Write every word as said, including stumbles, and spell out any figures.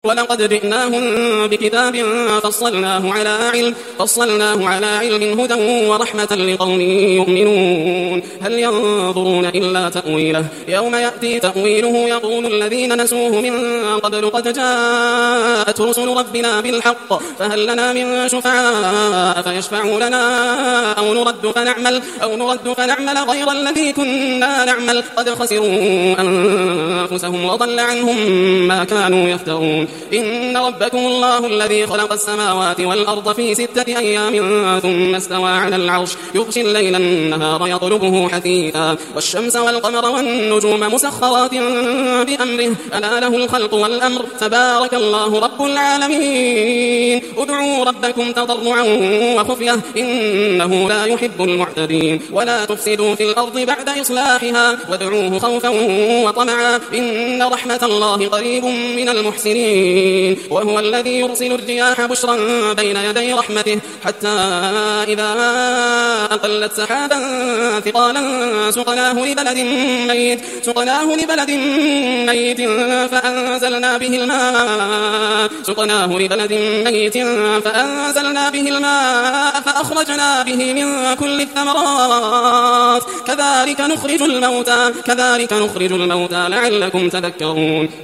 ولقد جئناهم بكتاب فصلناه على علم فصلناه على علم هدى ورحمة لقوم يؤمنون هل ينظرون إلا تأويله يوم يأتي تأويله يقول الذين نسوه من قبل قد جاءت رسل ربنا بالحق فهل لنا من شفعاء فيشفعوا لنا أو نرد فنعمل أو نرد فنعمل غير الذي كنا نعمل قد خسروا أنفسهم وضل عنهم ما كانوا يفترون إن ربكم الله الذي خلق السماوات والأرض في ستة أيام ثم استوى على العرش يغشي الليل النهار يطلبه حثيثا والشمس والقمر والنجوم مسخرات بأمره ألا له الخلق والأمر تبارك الله رب العالمين ادعوا ربكم تضرعا وخفية إنه لا يحب المعتدين ولا تفسدوا في الأرض بعد إصلاحها وادعوه خوفا وطمعا إن رحمة الله قريب من المحسنين وهو الذي يرسل الرياح بشرا بين يدي رحمته حتى إذا أقلت سحابا ثقالا سقناه لبلد ميت سقناه لبلد ميت فأنزلنا به الماء سقناه لبلد ميت فأنزلنا به الماء فأخرجنا به من كل الثمرات كذلك نخرج الموتى كذلك نخرج الموتى لعلكم تذكرون